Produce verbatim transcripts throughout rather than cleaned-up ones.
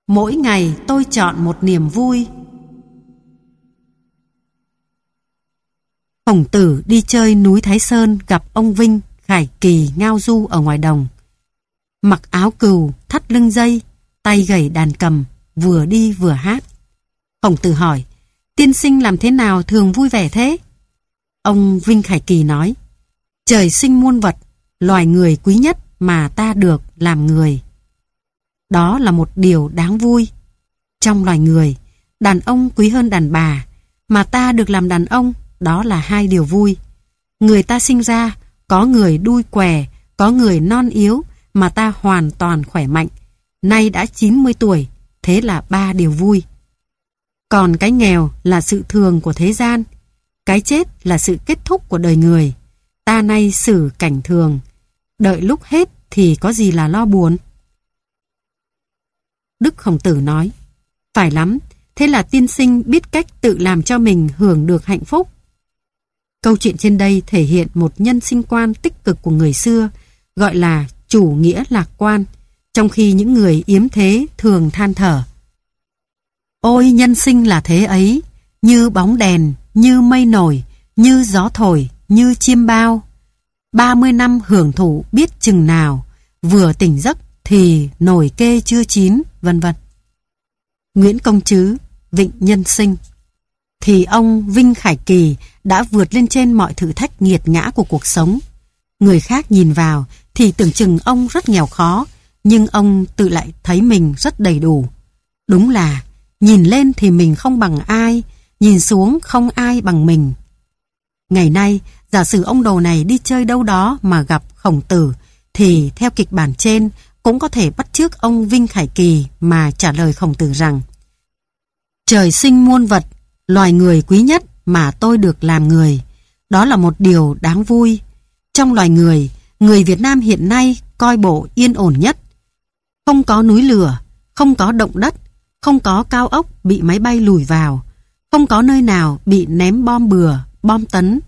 Mỗi ngày tôi chọn một niềm vui. Khổng Tử đi chơi núi Thái Sơn gặp ông Vinh, Khải Kỳ ngao du ở ngoài đồng. Mặc áo cừu, thắt lưng dây, tay gảy đàn cầm, vừa đi vừa hát. Khổng Tử hỏi, tiên sinh làm thế nào thường vui vẻ thế? Ông Vinh Khải Kỳ nói, trời sinh muôn vật, loài người quý nhất mà ta được làm người. Đó là một điều đáng vui. Trong loài người, đàn ông quý hơn đàn bà, mà ta được làm đàn ông, đó là hai điều vui. Người ta sinh ra, có người đuôi què, có người non yếu, mà ta hoàn toàn khỏe mạnh. Nay đã chín mươi tuổi, thế là ba điều vui. Còn cái nghèo là sự thường của thế gian, cái chết là sự kết thúc của đời người. Ta nay xử cảnh thường, đợi lúc hết thì có gì là lo buồn. Đức Khổng Tử nói, phải lắm, thế là tiên sinh biết cách tự làm cho mình hưởng được hạnh phúc. Câu chuyện trên đây thể hiện một nhân sinh quan tích cực của người xưa, gọi là chủ nghĩa lạc quan, trong khi những người yếm thế thường than thở. Ôi nhân sinh là thế ấy, như bóng đèn, như mây nổi, như gió thổi, như chiêm bao. Ba mươi năm hưởng thụ biết chừng nào, vừa tỉnh giấc thì nồi kê chưa chín, vân vân. Nguyễn Công Trứ, Vịnh Nhân Sinh. Thì ông Vinh Khải Kỳ đã vượt lên trên mọi thử thách nghiệt ngã của cuộc sống. Người khác nhìn vào thì tưởng chừng ông rất nghèo khó, nhưng ông tự lại thấy mình rất đầy đủ. Đúng là nhìn lên thì mình không bằng ai, nhìn xuống không ai bằng mình. Ngày nay, giả sử ông đồ này đi chơi đâu đó mà gặp Khổng Tử, thì theo kịch bản trên cũng có thể bắt chước ông Vinh Khải Kỳ mà trả lời Khổng Tử rằng: trời sinh muôn vật, loài người quý nhất mà tôi được làm người. Đó là một điều đáng vui. Trong loài người, người Việt Nam hiện nay coi bộ yên ổn nhất. Không có núi lửa, không có động đất, không có cao ốc bị máy bay lùi vào, không có nơi nào bị ném bom bừa, bom tấn.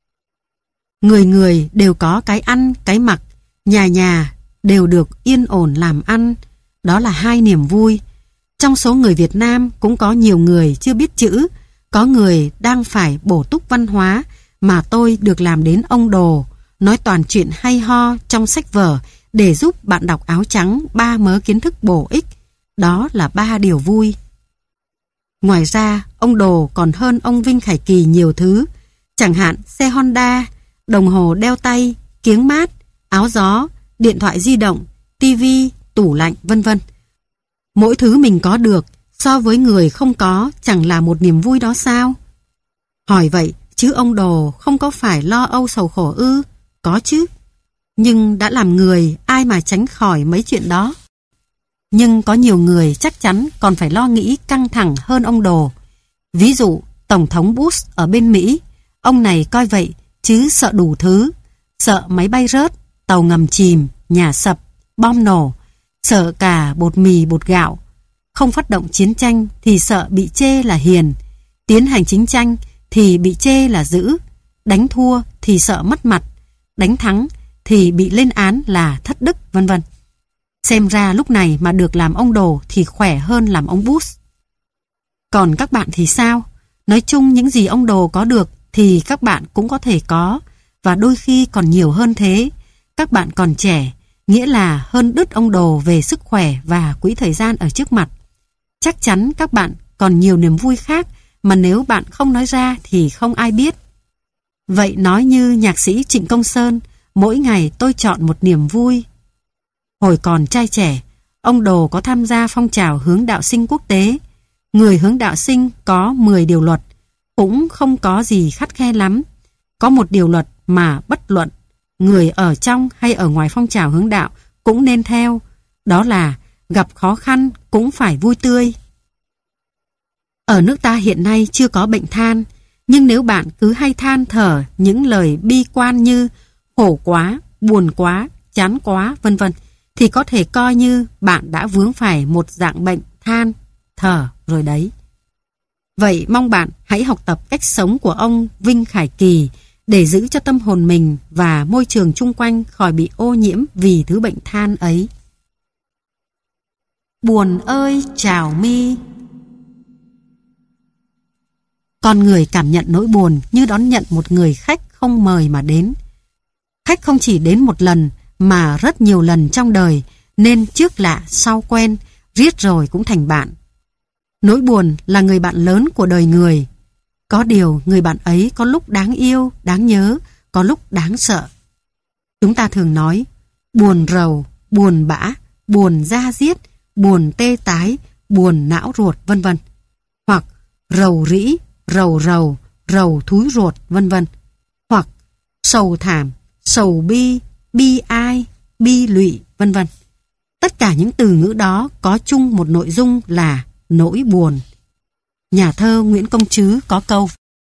Người người đều có cái ăn, cái mặc, nhà nhà đều được yên ổn làm ăn. Đó là hai niềm vui. Trong số người Việt Nam cũng có nhiều người chưa biết chữ, có người đang phải bổ túc văn hóa, mà tôi được làm đến ông đồ, nói toàn chuyện hay ho trong sách vở để giúp bạn đọc áo trắng ba mớ kiến thức bổ ích. Đó là ba điều vui. Ngoài ra, ông đồ còn hơn ông Vinh Khải Kỳ nhiều thứ, chẳng hạn xe Honda, đồng hồ đeo tay, kiếng mát, áo gió, điện thoại di động, tivi, tủ lạnh, vân vân. Mỗi thứ mình có được so với người không có chẳng là một niềm vui đó sao? Hỏi vậy, chứ ông đồ không có phải lo âu sầu khổ ư? Có chứ. Nhưng đã làm người, ai mà tránh khỏi mấy chuyện đó. Nhưng có nhiều người chắc chắn còn phải lo nghĩ căng thẳng hơn ông đồ. Ví dụ, Tổng thống Bush ở bên Mỹ, ông này coi vậy chứ sợ đủ thứ. Sợ máy bay rớt, tàu ngầm chìm, nhà sập, bom nổ, sợ cả bột mì bột gạo. Không phát động chiến tranh thì sợ bị chê là hiền, tiến hành chiến tranh thì bị chê là dữ, đánh thua thì sợ mất mặt, đánh thắng thì bị lên án là thất đức, vân vân. Xem ra lúc này mà được làm ông đồ thì khỏe hơn làm ông Bush. Còn các bạn thì sao? Nói chung những gì ông đồ có được thì các bạn cũng có thể có, và đôi khi còn nhiều hơn thế. Các bạn còn trẻ, nghĩa là hơn đứt ông đồ về sức khỏe và quỹ thời gian ở trước mặt. Chắc chắn các bạn còn nhiều niềm vui khác mà nếu bạn không nói ra thì không ai biết. Vậy nói như nhạc sĩ Trịnh Công Sơn, mỗi ngày tôi chọn một niềm vui. Hồi còn trai trẻ, ông đồ có tham gia phong trào hướng đạo sinh quốc tế. Người hướng đạo sinh có mười điều luật, cũng không có gì khắt khe lắm. Có một điều luật mà bất luận người ở trong hay ở ngoài phong trào hướng đạo cũng nên theo, đó là gặp khó khăn cũng phải vui tươi. Ở nước ta hiện nay chưa có bệnh than, nhưng nếu bạn cứ hay than thở những lời bi quan như khổ quá, buồn quá, chán quá, vân vân, thì có thể coi như bạn đã vướng phải một dạng bệnh than, thở rồi đấy. Vậy mong bạn hãy học tập cách sống của ông Vinh Khải Kỳ để giữ cho tâm hồn mình và môi trường chung quanh khỏi bị ô nhiễm vì thứ bệnh than ấy. Buồn ơi chào mi. Con người cảm nhận nỗi buồn như đón nhận một người khách không mời mà đến. Khách không chỉ đến một lần mà rất nhiều lần trong đời, nên trước lạ sau quen, riết rồi cũng thành bạn. Nỗi buồn là người bạn lớn của đời người. Có điều người bạn ấy có lúc đáng yêu, đáng nhớ, có lúc đáng sợ. Chúng ta thường nói buồn rầu, buồn bã, buồn da diết, buồn tê tái, buồn não ruột, vân vân. Hoặc rầu rĩ, rầu rầu, rầu thúi ruột, vân vân. Hoặc sầu thảm, sầu bi, bi ai, bi lụy, vân vân. Tất cả những từ ngữ đó có chung một nội dung là nỗi buồn. Nhà thơ Nguyễn Công Trứ có câu: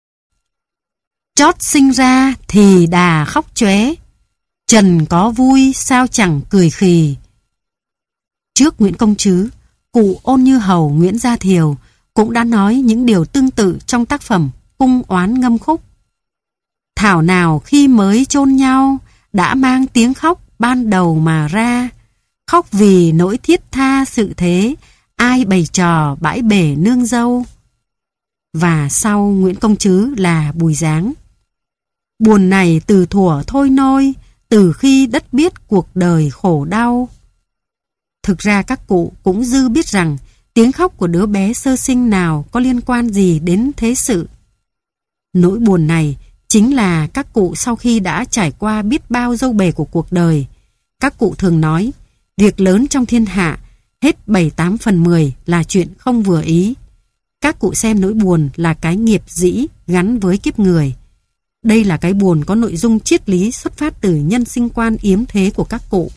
chót sinh ra thì đà khóc chóe, trần có vui sao chẳng cười khì. Trước Nguyễn Công Trứ, cụ Ôn Như Hầu Nguyễn Gia Thiều cũng đã nói những điều tương tự trong tác phẩm Cung Oán Ngâm Khúc. Thảo nào khi mới chôn nhau, đã mang tiếng khóc ban đầu mà ra, khóc vì nỗi thiết tha sự thế, ai bày trò bãi bể nương dâu. Và sau Nguyễn Công Trứ là Bùi Giáng: buồn này từ thuở thôi nôi, từ khi đất biết cuộc đời khổ đau. Thực ra các cụ cũng dư biết rằng tiếng khóc của đứa bé sơ sinh nào có liên quan gì đến thế sự. Nỗi buồn này chính là các cụ sau khi đã trải qua biết bao dâu bề của cuộc đời. Các cụ thường nói, việc lớn trong thiên hạ, hết bảy tám phần mười là chuyện không vừa ý. Các cụ xem nỗi buồn là cái nghiệp dĩ gắn với kiếp người. Đây là cái buồn có nội dung triết lý xuất phát từ nhân sinh quan yếm thế của các cụ.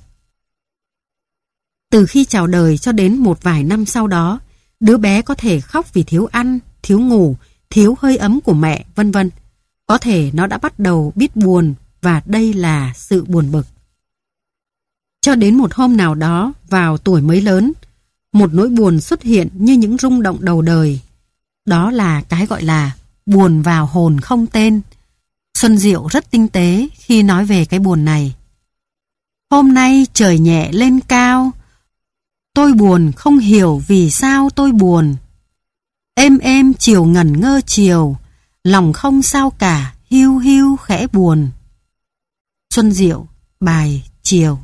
Từ khi chào đời cho đến một vài năm sau đó, đứa bé có thể khóc vì thiếu ăn, thiếu ngủ, thiếu hơi ấm của mẹ, vân vân. Có thể nó đã bắt đầu biết buồn và đây là sự buồn bực. Cho đến một hôm nào đó vào tuổi mới lớn, một nỗi buồn xuất hiện như những rung động đầu đời. Đó là cái gọi là buồn vào hồn không tên. Xuân Diệu rất tinh tế khi nói về cái buồn này. Hôm nay trời nhẹ lên cao, tôi buồn không hiểu vì sao tôi buồn. Êm êm chiều ngẩn ngơ chiều, lòng không sao cả, hiu hiu khẽ buồn. Xuân Diệu, bài Chiều.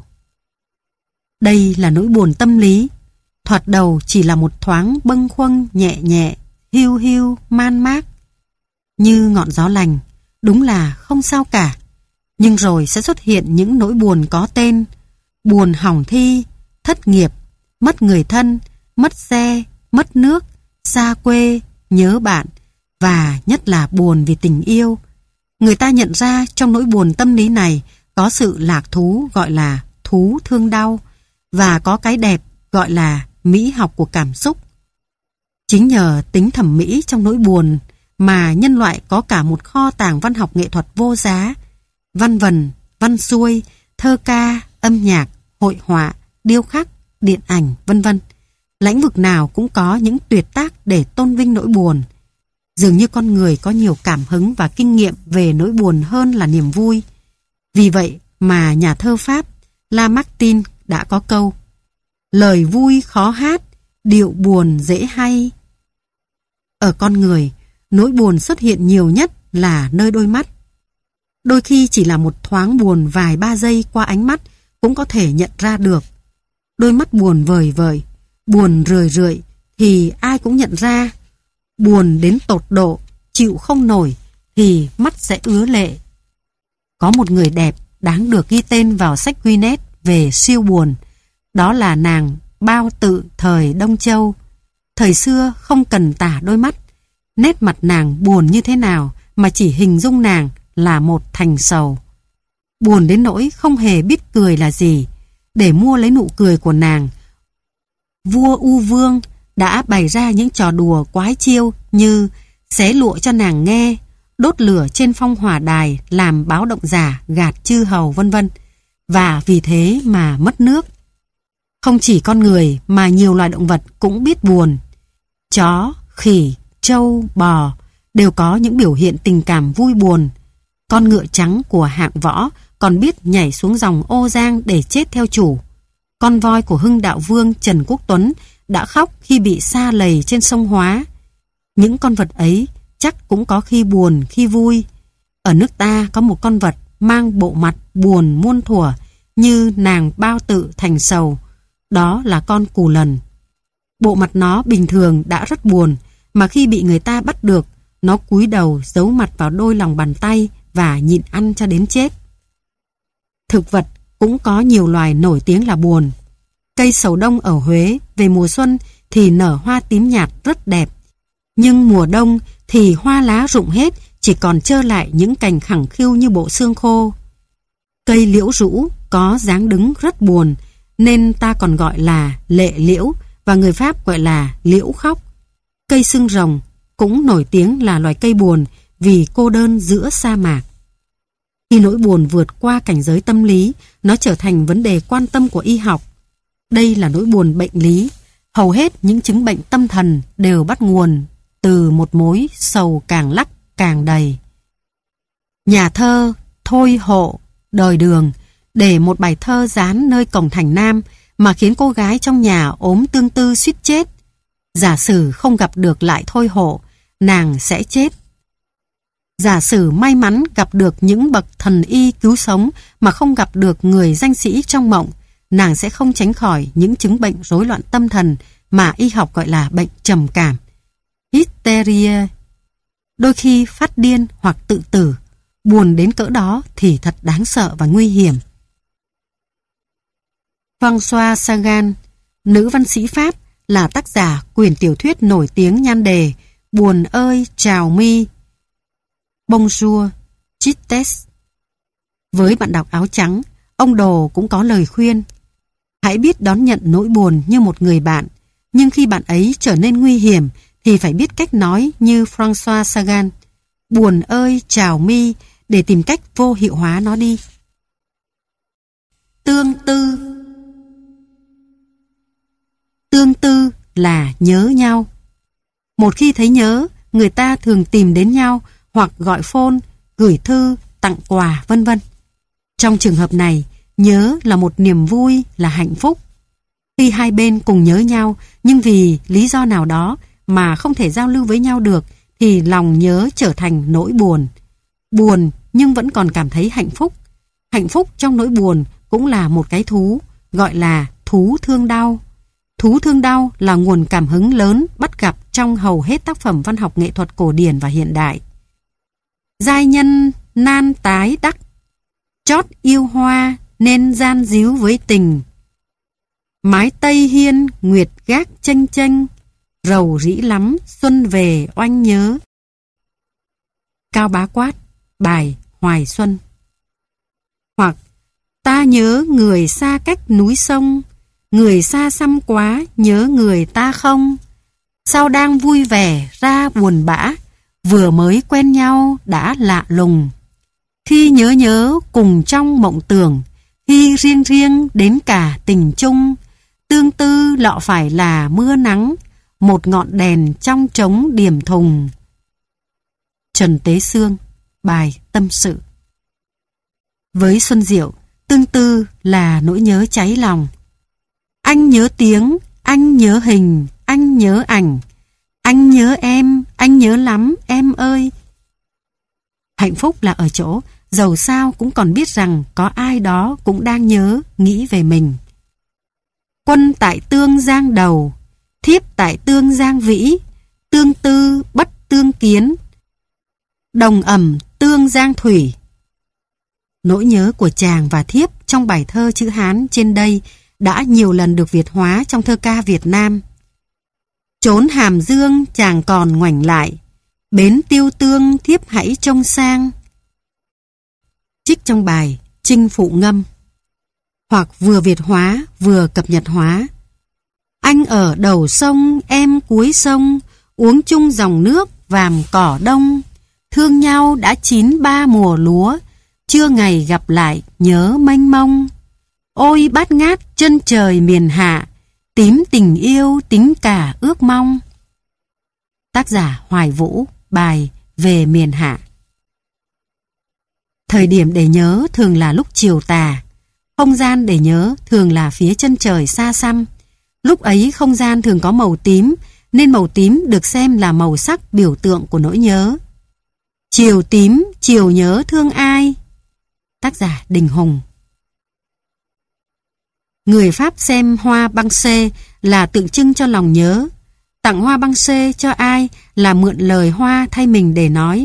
Đây là nỗi buồn tâm lý. Thoạt đầu chỉ là một thoáng bâng khuâng nhẹ nhẹ, hiu hiu, man mác, như ngọn gió lành, đúng là không sao cả. Nhưng rồi sẽ xuất hiện những nỗi buồn có tên: buồn hỏng thi, thất nghiệp, mất người thân, mất xe, mất nước, xa quê, nhớ bạn, và nhất là buồn vì tình yêu. Người ta nhận ra trong nỗi buồn tâm lý này có sự lạc thú gọi là thú thương đau, và có cái đẹp gọi là mỹ học của cảm xúc. Chính nhờ tính thẩm mỹ trong nỗi buồn mà nhân loại có cả một kho tàng văn học nghệ thuật vô giá. Văn vần, văn xuôi, thơ ca, âm nhạc, hội họa, điêu khắc, điện ảnh, vân vân. Lĩnh vực nào cũng có những tuyệt tác để tôn vinh nỗi buồn. Dường như con người có nhiều cảm hứng và kinh nghiệm về nỗi buồn hơn là niềm vui. Vì vậy mà nhà thơ Pháp Lamartine đã có câu: lời vui khó hát, điệu buồn dễ hay. Ở con người, nỗi buồn xuất hiện nhiều nhất là nơi đôi mắt. Đôi khi chỉ là một thoáng buồn vài ba giây qua ánh mắt cũng có thể nhận ra được. Đôi mắt buồn vời vợi, buồn rười rượi thì ai cũng nhận ra. Buồn đến tột độ, chịu không nổi thì mắt sẽ ứa lệ. Có một người đẹp đáng được ghi tên vào sách Guinness về siêu buồn. Đó là nàng Bao Tự thời Đông Châu. Thời xưa không cần tả đôi mắt. Nét mặt nàng buồn như thế nào mà chỉ hình dung nàng là một thành sầu. Buồn đến nỗi không hề biết cười là gì. Để mua lấy nụ cười của nàng, vua U Vương đã bày ra những trò đùa quái chiêu như xé lụa cho nàng nghe, đốt lửa trên phong hỏa đài làm báo động giả gạt chư hầu, vân vân. Và vì thế mà mất nước. Không chỉ con người mà nhiều loài động vật cũng biết buồn. Chó, khỉ, trâu, bò đều có những biểu hiện tình cảm vui buồn. Con ngựa trắng của hạng Võ còn biết nhảy xuống dòng Ô Giang để chết theo chủ. Con voi của Hưng Đạo Vương Trần Quốc Tuấn đã khóc khi bị sa lầy trên sông Hóa. Những con vật ấy chắc cũng có khi buồn, khi vui. Ở nước ta có một con vật mang bộ mặt buồn muôn thuở như nàng bao tự thành sầu. Đó là con cù lần. Bộ mặt nó bình thường đã rất buồn, mà khi bị người ta bắt được, nó cúi đầu giấu mặt vào đôi lòng bàn tay và nhịn ăn cho đến chết. Thực vật cũng có nhiều loài nổi tiếng là buồn. Cây sầu đông ở Huế về mùa xuân thì nở hoa tím nhạt rất đẹp, nhưng mùa đông thì hoa lá rụng hết, chỉ còn trơ lại những cành khẳng khiu như bộ xương khô. Cây liễu rũ có dáng đứng rất buồn, nên ta còn gọi là lệ liễu, và người Pháp gọi là liễu khóc. Cây xương rồng cũng nổi tiếng là loài cây buồn vì cô đơn giữa sa mạc. Khi nỗi buồn vượt qua cảnh giới tâm lý, nó trở thành vấn đề quan tâm của y học. Đây là nỗi buồn bệnh lý. Hầu hết những chứng bệnh tâm thần đều bắt nguồn từ một mối sầu càng lắc càng đầy. Nhà thơ Thôi Hộ đời Đường để một bài thơ dán nơi cổng thành Nam mà khiến cô gái trong nhà ốm tương tư suýt chết. Giả sử không gặp được lại Thôi Hộ, nàng sẽ chết. Giả sử may mắn gặp được những bậc thần y cứu sống mà không gặp được người danh sĩ trong mộng, nàng sẽ không tránh khỏi những chứng bệnh rối loạn tâm thần mà y học gọi là bệnh trầm cảm, hysteria. Đôi khi phát điên hoặc tự tử. Buồn đến cỡ đó thì thật đáng sợ và nguy hiểm. François Sagan, nữ văn sĩ Pháp, là tác giả quyển tiểu thuyết nổi tiếng nhan đề Buồn ơi chào mi, Bonjour, Tristesse. Với bạn đọc áo trắng, ông Đồ cũng có lời khuyên: hãy biết đón nhận nỗi buồn như một người bạn, nhưng khi bạn ấy trở nên nguy hiểm thì phải biết cách nói như François Sagan: buồn ơi chào mi, để tìm cách vô hiệu hóa nó đi. Tương tư. Tương tư là nhớ nhau. Một khi thấy nhớ, người ta thường tìm đến nhau hoặc gọi phone, gửi thư, tặng quà, vân vân. Trong trường hợp này, nhớ là một niềm vui, là hạnh phúc. Khi hai bên cùng nhớ nhau, nhưng vì lý do nào đó mà không thể giao lưu với nhau được, thì lòng nhớ trở thành nỗi buồn. Buồn nhưng vẫn còn cảm thấy hạnh phúc. Hạnh phúc trong nỗi buồn cũng là một cái thú, gọi là thú thương đau. Thú thương đau là nguồn cảm hứng lớn bắt gặp trong hầu hết tác phẩm văn học nghệ thuật cổ điển và hiện đại. Giai nhân nan tái đắc, chót yêu hoa nên gian díu với tình. Mái tây hiên nguyệt gác chênh chênh, rầu rĩ lắm xuân về oanh nhớ. Cao Bá Quát, bài Hoài Xuân. Hoặc ta nhớ người xa cách núi sông, người xa xăm quá nhớ người ta không. Sao đang vui vẻ ra buồn bã, vừa mới quen nhau đã lạ lùng. Khi nhớ nhớ cùng trong mộng tưởng, khi riêng riêng đến cả tình chung. Tương tư lọ phải là mưa nắng, một ngọn đèn trong trống điểm thùng. Trần Tế Xương, bài Tâm sự. Với Xuân Diệu, tương tư là nỗi nhớ cháy lòng. Anh nhớ tiếng, anh nhớ hình, anh nhớ ảnh. Anh nhớ em, anh nhớ lắm em ơi. Hạnh phúc là ở chỗ dầu sao cũng còn biết rằng có ai đó cũng đang nhớ, nghĩ về mình. Quân tại tương giang đầu, thiếp tại tương giang vĩ, tương tư bất tương kiến, đồng ẩm tương giang thủy. Nỗi nhớ của chàng và thiếp trong bài thơ chữ Hán trên đây đã nhiều lần được Việt hóa trong thơ ca Việt Nam. Trốn hàm dương chàng còn ngoảnh lại, bến tiêu tương thiếp hãy trông sang. Trích trong bài Chinh Phụ Ngâm. Hoặc vừa Việt hóa vừa cập nhật hóa. Anh ở đầu sông em cuối sông, uống chung dòng nước vàm cỏ đông. Thương nhau đã chín ba mùa lúa, chưa ngày gặp lại nhớ mênh mông. Ôi bát ngát chân trời miền hạ, tím tình yêu tính cả ước mong. Tác giả Hoài Vũ, bài Về miền hạ. Thời điểm để nhớ thường là lúc chiều tà. Không gian để nhớ thường là phía chân trời xa xăm. Lúc ấy không gian thường có màu tím, nên màu tím được xem là màu sắc biểu tượng của nỗi nhớ. Chiều tím, chiều nhớ thương ai? Tác giả Đình Hùng. Người Pháp xem hoa băng xê là tượng trưng cho lòng nhớ. Tặng hoa băng xê cho ai là mượn lời hoa thay mình để nói.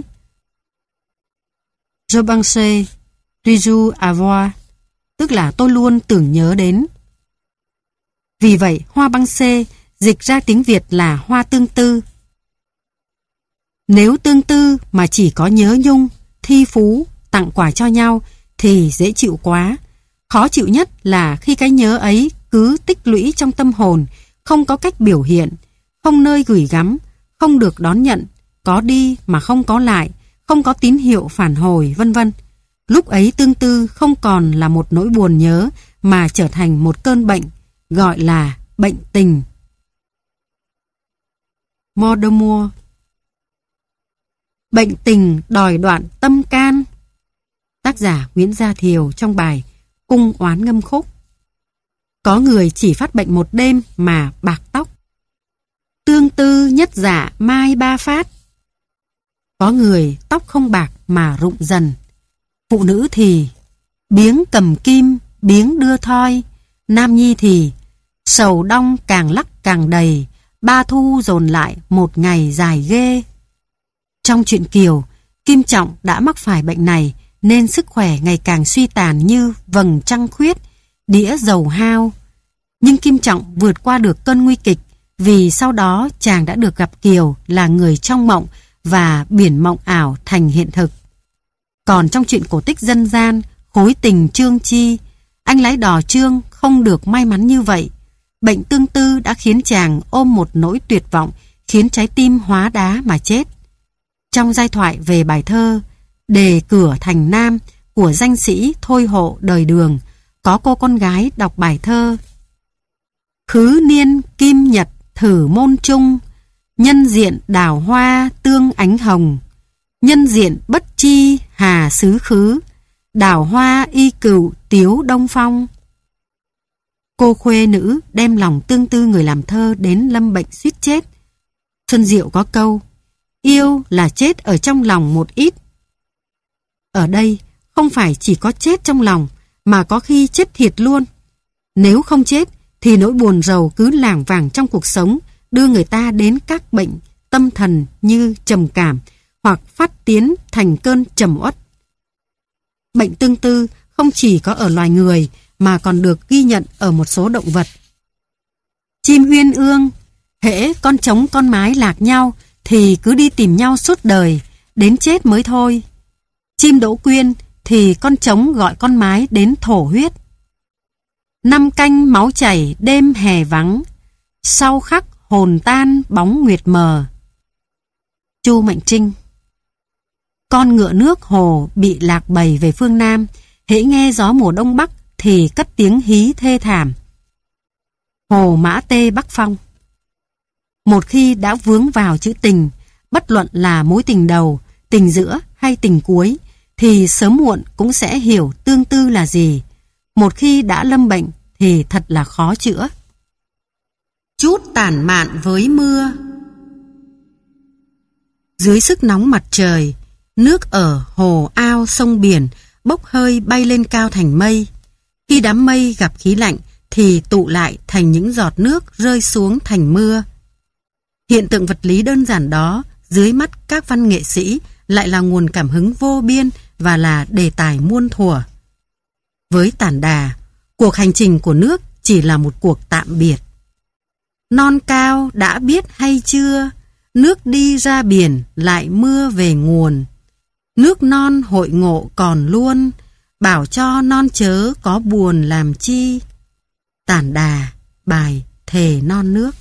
Je pense toujours avoir, tức là tôi luôn tưởng nhớ đến. Vì vậy, hoa băng xê dịch ra tiếng Việt là hoa tương tư. Nếu tương tư mà chỉ có nhớ nhung, thi phú, tặng quà cho nhau thì dễ chịu quá. Khó chịu nhất là khi cái nhớ ấy cứ tích lũy trong tâm hồn, không có cách biểu hiện, không nơi gửi gắm, không được đón nhận, có đi mà không có lại, không có tín hiệu phản hồi, vân vân. Lúc ấy tương tư không còn là một nỗi buồn nhớ mà trở thành một cơn bệnh, gọi là bệnh tình. Mort d'amour. Bệnh tình đòi đoạn tâm can. Tác giả Nguyễn Gia Thiều trong bài Cung oán ngâm khúc. Có người chỉ phát bệnh một đêm mà bạc tóc. Tương tư nhất dạ mai ba phát. Có người tóc không bạc mà rụng dần. Phụ nữ thì biếng cầm kim, biếng đưa thoi. Nam nhi thì sầu đong càng lắc càng đầy, ba thu dồn lại một ngày dài ghê. Trong truyện Kiều, Kim Trọng đã mắc phải bệnh này nên sức khỏe ngày càng suy tàn như vầng trăng khuyết, đĩa dầu hao. Nhưng Kim Trọng vượt qua được cơn nguy kịch vì sau đó chàng đã được gặp Kiều là người trong mộng và biển mộng ảo thành hiện thực. Còn trong truyện cổ tích dân gian Khối tình Trương Chi, anh lái đò Trương không được may mắn như vậy. Bệnh tương tư đã khiến chàng ôm một nỗi tuyệt vọng, khiến trái tim hóa đá mà chết. Trong giai thoại về bài thơ Đề cửa thành Nam của danh sĩ Thôi Hộ đời Đường, có cô con gái đọc bài thơ: Khứ niên kim nhật thử môn trung, nhân diện đào hoa tương ánh hồng, nhân diện bất chi hà xứ khứ, đào hoa y cựu tiếu đông phong. Cô khuê nữ đem lòng tương tư người làm thơ đến lâm bệnh suýt chết. Xuân Diệu có câu: yêu là chết ở trong lòng một ít. Ở đây không phải chỉ có chết trong lòng mà có khi chết thiệt luôn. Nếu không chết thì nỗi buồn rầu cứ lảng vảng trong cuộc sống, đưa người ta đến các bệnh tâm thần như trầm cảm hoặc phát tiến thành cơn trầm uất. Bệnh tương tư không chỉ có ở loài người mà còn được ghi nhận ở một số động vật. Chim uyên ương, hễ con trống con mái lạc nhau thì cứ đi tìm nhau suốt đời, đến chết mới thôi. Chim đỗ quyên thì con trống gọi con mái đến thổ huyết. Năm canh máu chảy đêm hè vắng, sau khắc hồn tan bóng nguyệt mờ. Chu Mạnh Trinh. Con ngựa nước hồ bị lạc bầy về phương Nam, hễ nghe gió mùa đông bắc thì cất tiếng hí thê thảm. Hồ Mã Tê Bắc Phong. Một khi đã vướng vào chữ tình, bất luận là mối tình đầu, tình giữa hay tình cuối, thì sớm muộn cũng sẽ hiểu tương tư là gì. Một khi đã lâm bệnh thì thật là khó chữa. Chút tản mạn với mưa. Dưới sức nóng mặt trời, nước ở hồ ao sông biển bốc hơi bay lên cao thành mây. Khi đám mây gặp khí lạnh thì tụ lại thành những giọt nước rơi xuống thành mưa. Hiện tượng vật lý đơn giản đó dưới mắt các văn nghệ sĩ lại là nguồn cảm hứng vô biên và là đề tài muôn thuở. Với Tản Đà, cuộc hành trình của nước chỉ là một cuộc tạm biệt. Non cao đã biết hay chưa, nước đi ra biển lại mưa về nguồn. Nước non hội ngộ còn luôn, bảo cho non chớ có buồn làm chi. Tản Đà, bài Thề Non Nước.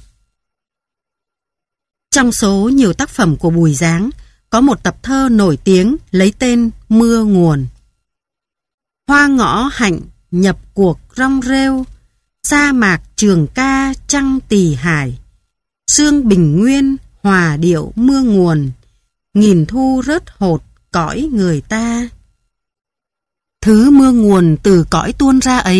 Trong số nhiều tác phẩm của Bùi Giáng, có một tập thơ nổi tiếng lấy tên Mưa Nguồn. Hoa ngõ hạnh nhập cuộc rong rêu, sa mạc trường ca trăng tỳ hải. Sương bình nguyên hòa điệu mưa nguồn, nghìn thu rớt hột cõi người ta. Thứ mưa nguồn từ cõi tuôn ra ấy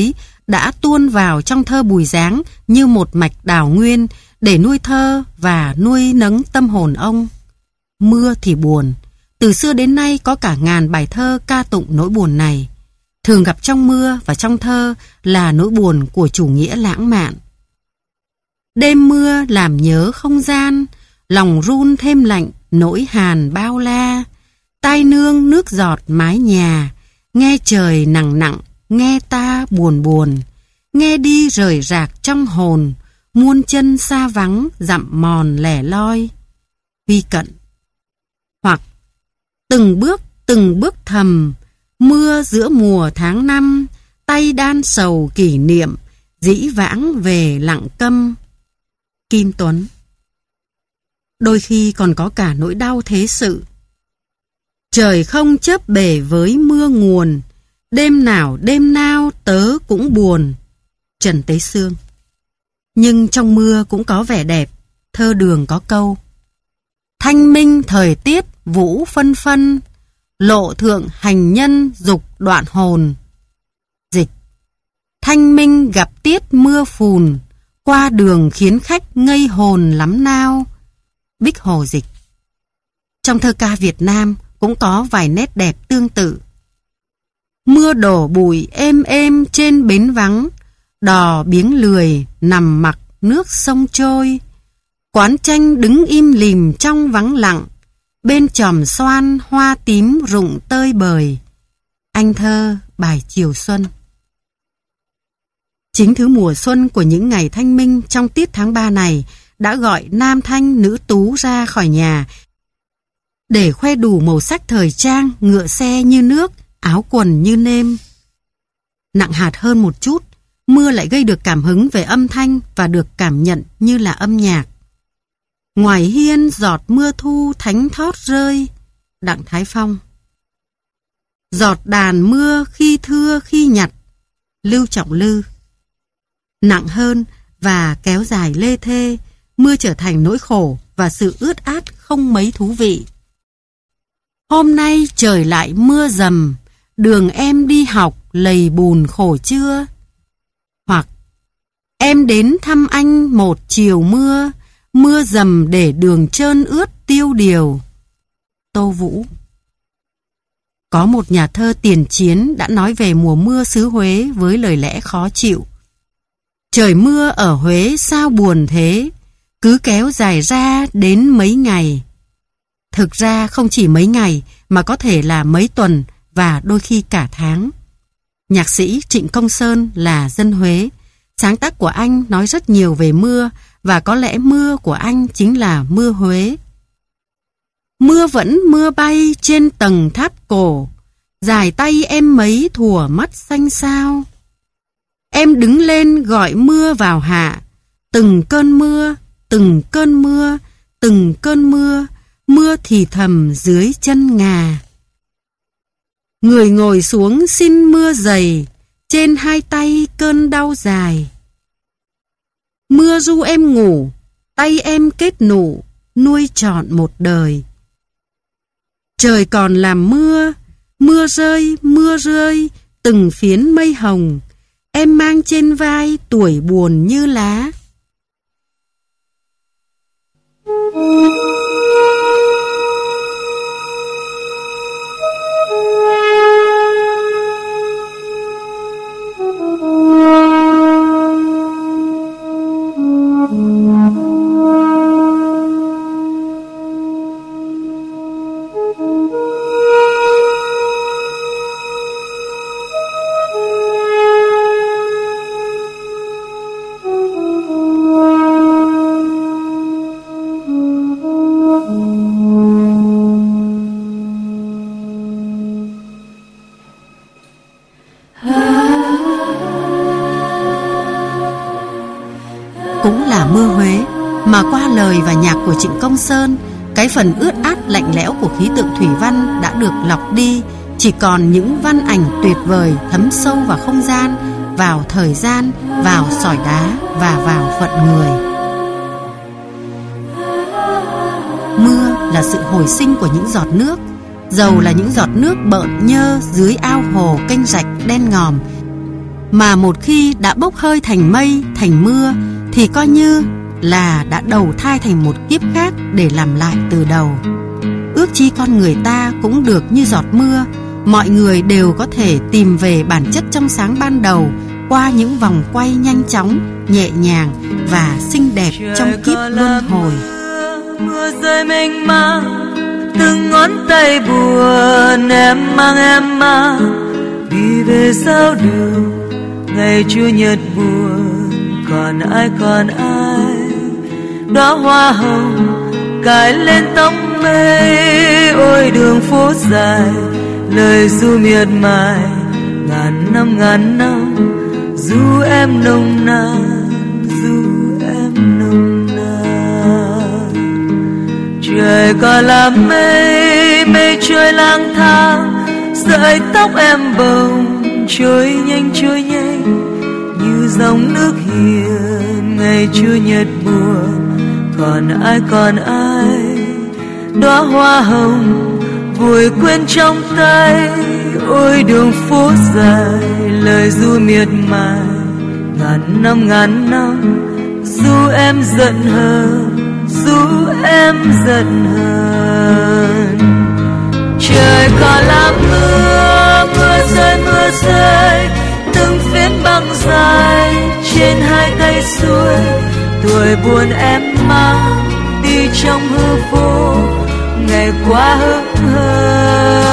đã tuôn vào trong thơ Bùi Giáng như một mạch đào nguyên để nuôi thơ và nuôi nấng tâm hồn ông. Mưa thì buồn. Từ xưa đến nay có cả ngàn bài thơ ca tụng nỗi buồn này. Thường gặp trong mưa và trong thơ là nỗi buồn của chủ nghĩa lãng mạn. Đêm mưa làm nhớ không gian, lòng run thêm lạnh nỗi hàn bao la. Tai nương nước giọt mái nhà, nghe trời nặng nặng, nghe ta buồn buồn. Nghe đi rời rạc trong hồn, muôn chân xa vắng dặm mòn lẻ loi. Huy Cận. Hoặc từng bước từng bước thầm, mưa giữa mùa tháng năm, tay đan sầu kỷ niệm, dĩ vãng về lặng câm. Kim Tuấn. Đôi khi còn có cả nỗi đau thế sự. Trời không chớp bể với mưa nguồn, đêm nào đêm nào tớ cũng buồn. Trần Tế Xương. Nhưng trong mưa cũng có vẻ đẹp. Thơ Đường có câu: thanh minh thời tiết vũ phân phân, lộ thượng hành nhân dục đoạn hồn. Dịch. Thanh minh gặp tiết mưa phùn, qua đường khiến khách ngây hồn lắm nao. Bích Hồ dịch. Trong thơ ca Việt Nam cũng có vài nét đẹp tương tự. Mưa đổ bụi êm êm trên bến vắng, đò biếng lười nằm mặc nước sông trôi. Quán tranh đứng im lìm trong vắng lặng, bên chòm xoan hoa tím rụng tơi bời. Anh Thơ, bài Chiều Xuân. Chính thứ mùa xuân của những ngày thanh minh trong tiết tháng ba này đã gọi nam thanh nữ tú ra khỏi nhà để khoe đủ màu sắc thời trang, ngựa xe như nước, áo quần như nêm. Nặng hạt hơn một chút, mưa lại gây được cảm hứng về âm thanh và được cảm nhận như là âm nhạc. Ngoài hiên giọt mưa thu thánh thót rơi. Đặng Thái Phong. Giọt đàn mưa khi thưa khi nhặt. Lưu Trọng Lư. Nặng hơn và kéo dài lê thê, mưa trở thành nỗi khổ và sự ướt át không mấy thú vị. Hôm nay trời lại mưa dầm, đường em đi học lầy bùn khổ chưa? Hoặc em đến thăm anh một chiều mưa, mưa dầm để đường trơn ướt tiêu điều. Tô Vũ. Có một nhà thơ tiền chiến đã nói về mùa mưa xứ Huế với lời lẽ khó chịu. Trời mưa ở Huế sao buồn thế, cứ kéo dài ra đến mấy ngày. Thực ra không chỉ mấy ngày mà có thể là mấy tuần và đôi khi cả tháng. Nhạc sĩ Trịnh Công Sơn là dân Huế. Sáng tác của anh nói rất nhiều về mưa và có lẽ mưa của anh chính là mưa Huế. Mưa vẫn mưa bay trên tầng tháp cổ, dài tay em mấy thùa mắt xanh sao. Em đứng lên gọi mưa vào hạ, từng cơn mưa, từng cơn mưa, từng cơn mưa, mưa thì thầm dưới chân ngà. Người ngồi xuống xin mưa dày, trên hai tay cơn đau dài. Mưa ru em ngủ, tay em kết nụ, nuôi trọn một đời. Trời còn làm mưa, mưa rơi, mưa rơi, từng phiến mây hồng. Em mang trên vai tuổi buồn như lá. Cũng là mưa Huế, mà qua lời và nhạc của Trịnh Công Sơn, cái phần ướt át lạnh lẽo của khí tượng thủy văn đã được lọc đi, chỉ còn những văn ảnh tuyệt vời thấm sâu vào không gian, vào thời gian, vào sỏi đá và vào phận người. Mưa là sự hồi sinh của những giọt nước, dầu là những giọt nước bợn nhơ dưới ao hồ kênh rạch đen ngòm, mà một khi đã bốc hơi thành mây, thành mưa thì coi như là đã đầu thai thành một kiếp khác để làm lại từ đầu. Ước chi con người ta cũng được như giọt mưa, mọi người đều có thể tìm về bản chất trong sáng ban đầu qua những vòng quay nhanh chóng, nhẹ nhàng và xinh đẹp trong kiếp luân hồi. Mưa, mưa rơi mênh mang, từng ngón tay buồn em mang em mang đi về sao đường. Ngày Chủ nhật buồn còn ai còn ai, đóa hoa hồng cài lên tóc mây. Ôi đường phố dài lời ru miệt mài, ngàn năm ngàn năm ru em nồng nàn, ru em nồng nàn. Trời còn là mây, mây trôi lang thang, sợi tóc em bồng trôi nhanh trôi nhanh như dòng nước hiền. Ngày Chủ nhật buồn còn ai còn ai, đóa hoa hồng vùi quên trong tay. Ôi đường phố dài lời ru miệt mài, ngàn năm ngàn năm ru em giận hờn, ru em giận hờn. Trời còn là mưa, mưa rơi mưa rơi, từng phiến băng dài trên hai tay xuôi. Tuổi buồn em mang đi trong hư vô, ngày qua hững hờ.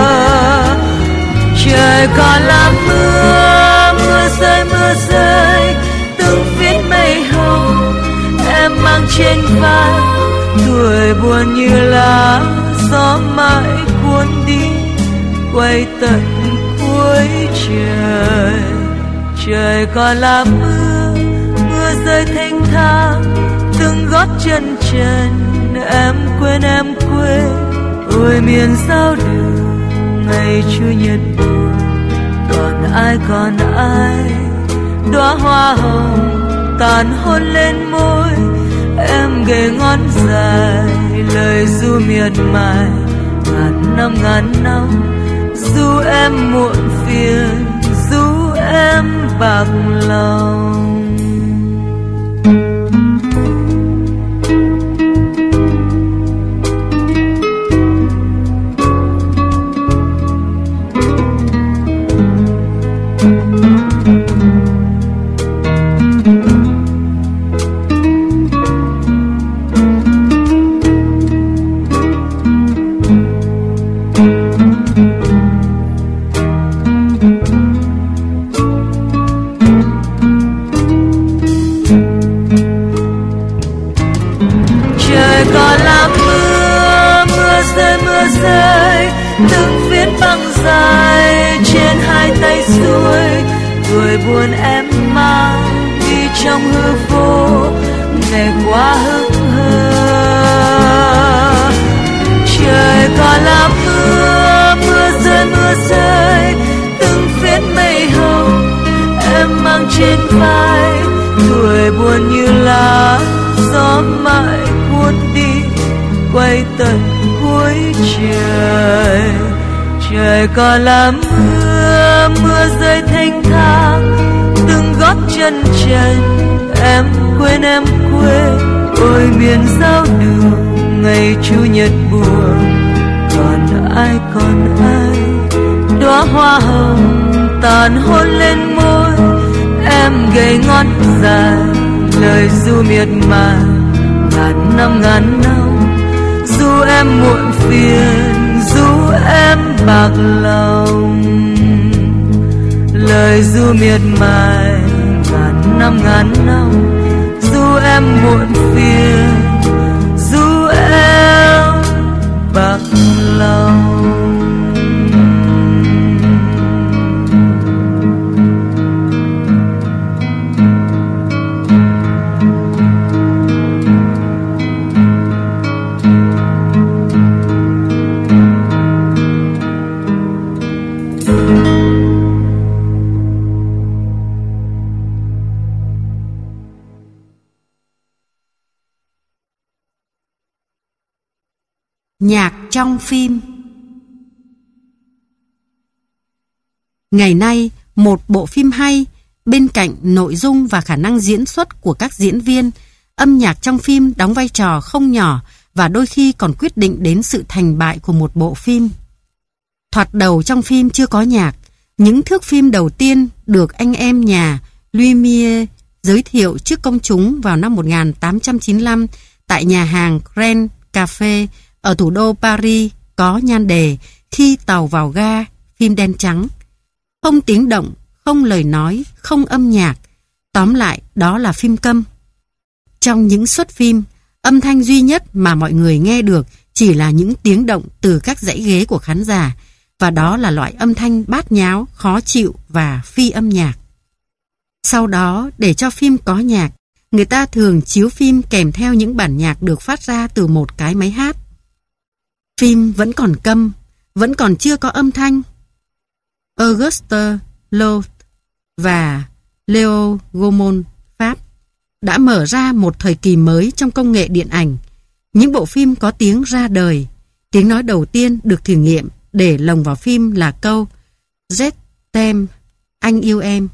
Trời còn là mưa, mưa rơi mưa rơi, từng phiến mây hồng em mang trên vai. Tuổi buồn như lá gió mãi cuốn đi, quay tận cuối trời. Trời còn là mưa, mưa rơi thênh thang, từng gót chân trần em quên em quên. Ôi miền sao đường ngày Chủ nhật buồn còn ai còn ai, đóa hoa hồng tàn hôn lên môi. Em gầy ngón dài lời ru miệt mài, ngàn năm ngàn năm ru em muộn phiền, ru em bạc lòng. Từng phiến băng dài trên hai tay xuôi. Tuổi buồn em mang đi trong hư vô, ngày qua hững hờ. Trời còn là mưa, mưa rơi mưa rơi, từng phiến mây hồng em mang trên vai. Tuổi buồn như lá gió mãi cuốn đi, quay tận cuối trời. Trời còn là mưa, mưa rơi thênh thang, từng gót chân trần em quên em quên. Ôi miền giao đường ngày Chủ nhật buồn còn ai còn ai, đóa hoa hồng tàn hôn lên môi. Em gầy ngón dài lời ru miệt mài, ngàn năm ngàn năm ru em muộn phiền, ru em bạc lòng. Lời ru miệt mài ngàn năm ngàn năm ru em muộn phiền, ru em bạc lòng. Nhạc trong phim. Ngày nay, một bộ phim hay Bên cạnh nội dung và khả năng diễn xuất của các diễn viên, âm nhạc trong phim đóng vai trò không nhỏ và đôi khi còn quyết định đến sự thành bại của một bộ phim. Thoạt đầu trong phim chưa có nhạc, những thước phim đầu tiên được anh em nhà Lumière giới thiệu trước công chúng vào năm một nghìn tám trăm chín mươi lăm tại nhà hàng Grand Café ở thủ đô Paris có nhan đề Khi tàu vào ga, phim đen trắng. Không tiếng động, không lời nói, không âm nhạc. Tóm lại, đó là phim câm. Trong những suất phim, âm thanh duy nhất mà mọi người nghe được chỉ là những tiếng động từ các dãy ghế của khán giả, và đó là loại âm thanh bát nháo, khó chịu và phi âm nhạc. Sau đó, để cho phim có nhạc, người ta thường chiếu phim kèm theo những bản nhạc được phát ra từ một cái máy hát. Phim vẫn còn câm, vẫn còn chưa có âm thanh. Auguste Lot và Leo Gaumont, Pháp, đã mở ra một thời kỳ mới trong công nghệ điện ảnh. Những bộ phim có tiếng ra đời. Tiếng nói đầu tiên được thử nghiệm để lồng vào phim là câu Je t'aime, anh yêu em.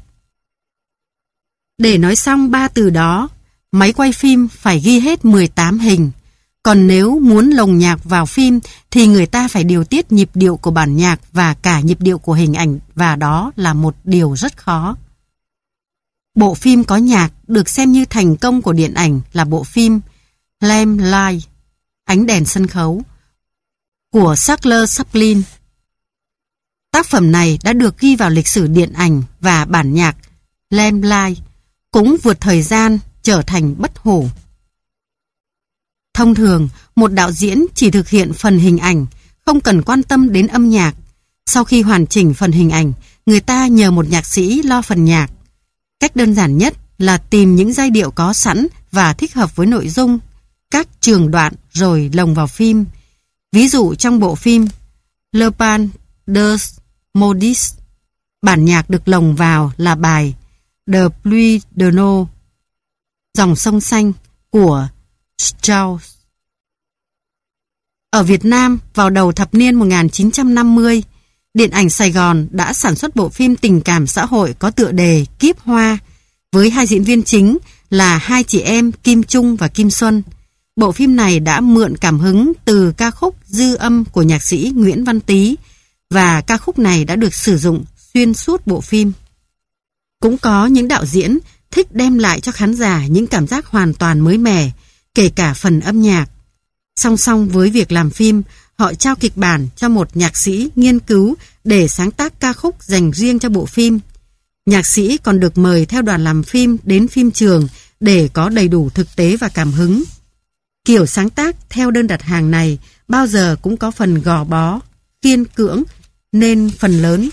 Để nói xong ba từ đó, máy quay phim phải ghi hết mười tám hình. Còn nếu muốn lồng nhạc vào phim thì người ta phải điều tiết nhịp điệu của bản nhạc và cả nhịp điệu của hình ảnh, và đó là một điều rất khó. Bộ phim có nhạc được xem như thành công của điện ảnh là bộ phim Lamplight, Ánh đèn sân khấu, của Charles Chaplin. Tác phẩm này đã được ghi vào lịch sử điện ảnh và bản nhạc Lamplight cũng vượt thời gian trở thành bất hủ. Thông thường, một đạo diễn chỉ thực hiện phần hình ảnh, không cần quan tâm đến âm nhạc. Sau khi hoàn chỉnh phần hình ảnh, người ta nhờ một nhạc sĩ lo phần nhạc. Cách đơn giản nhất là tìm những giai điệu có sẵn và thích hợp với nội dung, các trường đoạn rồi lồng vào phim. Ví dụ trong bộ phim Le Pan des Maudits, bản nhạc được lồng vào là bài De Pluie de Nô, Dòng sông xanh của Strauss. Ở Việt Nam, vào đầu thập niên một nghìn chín trăm năm mươi, Điện ảnh Sài Gòn đã sản xuất bộ phim tình cảm xã hội có tựa đề Kiếp Hoa, với hai diễn viên chính là hai chị em Kim Trung và Kim Xuân. Bộ phim này đã mượn cảm hứng từ ca khúc Dư âm của nhạc sĩ Nguyễn Văn Tý, và ca khúc này đã được sử dụng xuyên suốt bộ phim. Cũng có những đạo diễn thích đem lại cho khán giả những cảm giác hoàn toàn mới mẻ, kể cả phần âm nhạc. Song song với việc làm phim, họ trao kịch bản cho một nhạc sĩ nghiên cứu để sáng tác ca khúc dành riêng cho bộ phim. Nhạc sĩ còn được mời theo đoàn làm phim đến phim trường để có đầy đủ thực tế và cảm hứng. Kiểu sáng tác theo đơn đặt hàng này bao giờ cũng có phần gò bó, kiên cưỡng, nên phần lớn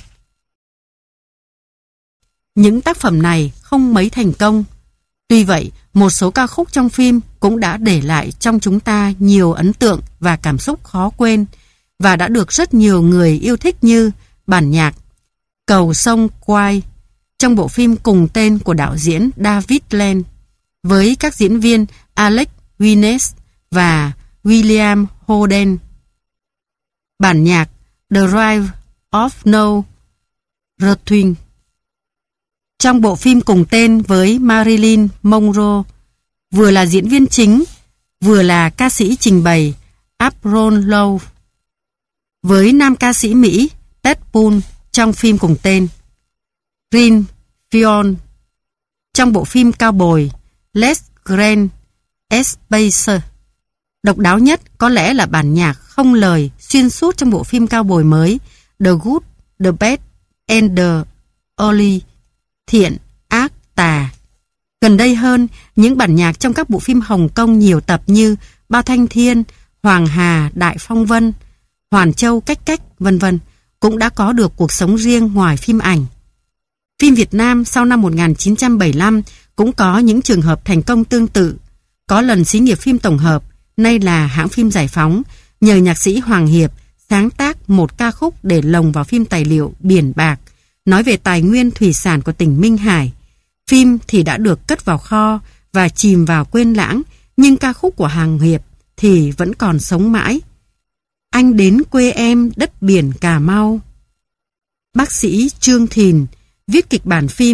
những tác phẩm này không mấy thành công. Tuy vậy, một số ca khúc trong phim cũng đã để lại trong chúng ta nhiều ấn tượng và cảm xúc khó quên, và đã được rất nhiều người yêu thích, như bản nhạc Cầu sông Kwai trong bộ phim cùng tên của đạo diễn David Land, với các diễn viên Alex Guinness và William Holden. Bản nhạc The Ride of No Return trong bộ phim cùng tên với Marilyn Monroe, vừa là diễn viên chính, vừa là ca sĩ trình bày Apron Lowe, với nam ca sĩ Mỹ Ted Pool trong phim cùng tên. Green Fion trong bộ phim cao bồi Les Grands Espaces. Độc đáo nhất có lẽ là bản nhạc không lời xuyên suốt trong bộ phim cao bồi mới The Good, The Bad and the Ugly, thiện, ác, tà. Gần đây hơn, những bản nhạc trong các bộ phim Hồng Kông nhiều tập như Bao Thanh Thiên, Hoàng Hà, Đại Phong Vân, Hoàn Châu Cách Cách, vân vân cũng đã có được cuộc sống riêng ngoài phim ảnh. Phim Việt Nam sau năm một nghìn chín trăm bảy mươi lăm cũng có những trường hợp thành công tương tự. Có lần xí nghiệp phim tổng hợp, nay là hãng phim Giải Phóng, nhờ nhạc sĩ Hoàng Hiệp sáng tác một ca khúc để lồng vào phim tài liệu Biển Bạc, nói về tài nguyên thủy sản của tỉnh Minh Hải. Phim thì đã được cất vào kho và chìm vào quên lãng, nhưng ca khúc của Hoàng Hiệp thì vẫn còn sống mãi. Anh đến quê em đất biển Cà Mau. Bác sĩ Trương Thìn viết kịch bản phim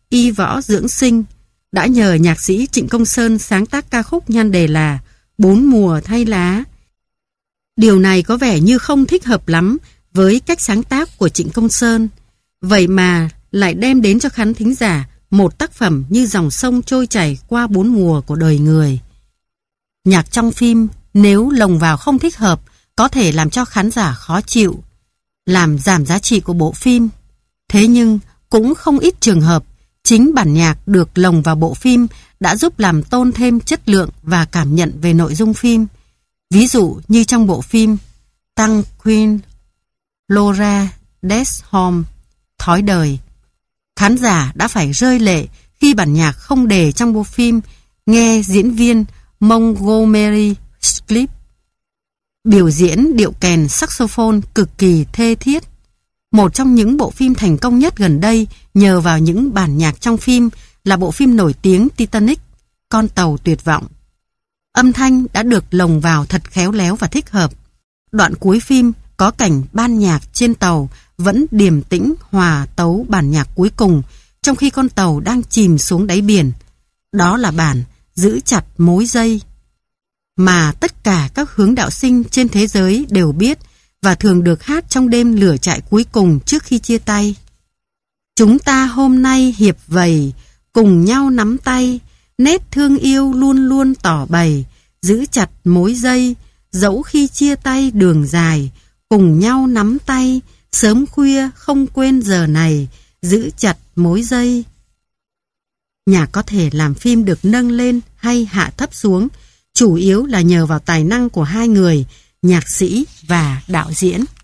y võ dưỡng sinh, đã nhờ nhạc sĩ Trịnh Công Sơn sáng tác ca khúc nhan đề là Bốn mùa thay lá. Điều này có vẻ như không thích hợp lắm với cách sáng tác của Trịnh Công Sơn, vậy mà lại đem đến cho khán thính giả một tác phẩm như dòng sông trôi chảy qua bốn mùa của đời người. Nhạc trong phim nếu lồng vào không thích hợp có thể làm cho khán giả khó chịu, làm giảm giá trị của bộ phim. Thế nhưng cũng không ít trường hợp chính bản nhạc được lồng vào bộ phim đã giúp làm tôn thêm chất lượng và cảm nhận về nội dung phim. Ví dụ như trong bộ phim Tăng Queen Laura Death Home, Thói đời, khán giả đã phải rơi lệ khi bản nhạc không đề trong bộ phim nghe diễn viên Montgomery Clift biểu diễn điệu kèn saxophone cực kỳ thê thiết. Một trong những bộ phim thành công nhất gần đây nhờ vào những bản nhạc trong phim là bộ phim nổi tiếng Titanic, Con tàu tuyệt vọng. Âm thanh đã được lồng vào thật khéo léo và thích hợp. Đoạn cuối phim có cảnh ban nhạc trên tàu vẫn điềm tĩnh hòa tấu bản nhạc cuối cùng trong khi con tàu đang chìm xuống đáy biển. Đó là bản Giữ chặt mối dây mà tất cả các hướng đạo sinh trên thế giới đều biết và thường được hát trong đêm lửa trại cuối cùng trước khi chia tay. Chúng ta hôm nay hiệp vầy, cùng nhau nắm tay, nét thương yêu luôn luôn tỏ bày, giữ chặt mối dây, dẫu khi chia tay đường dài, cùng nhau nắm tay, sớm khuya không quên giờ này, giữ chặt mối dây. Nhạc có thể làm phim được nâng lên hay hạ thấp xuống, chủ yếu là nhờ vào tài năng của hai người, nhạc sĩ và đạo diễn.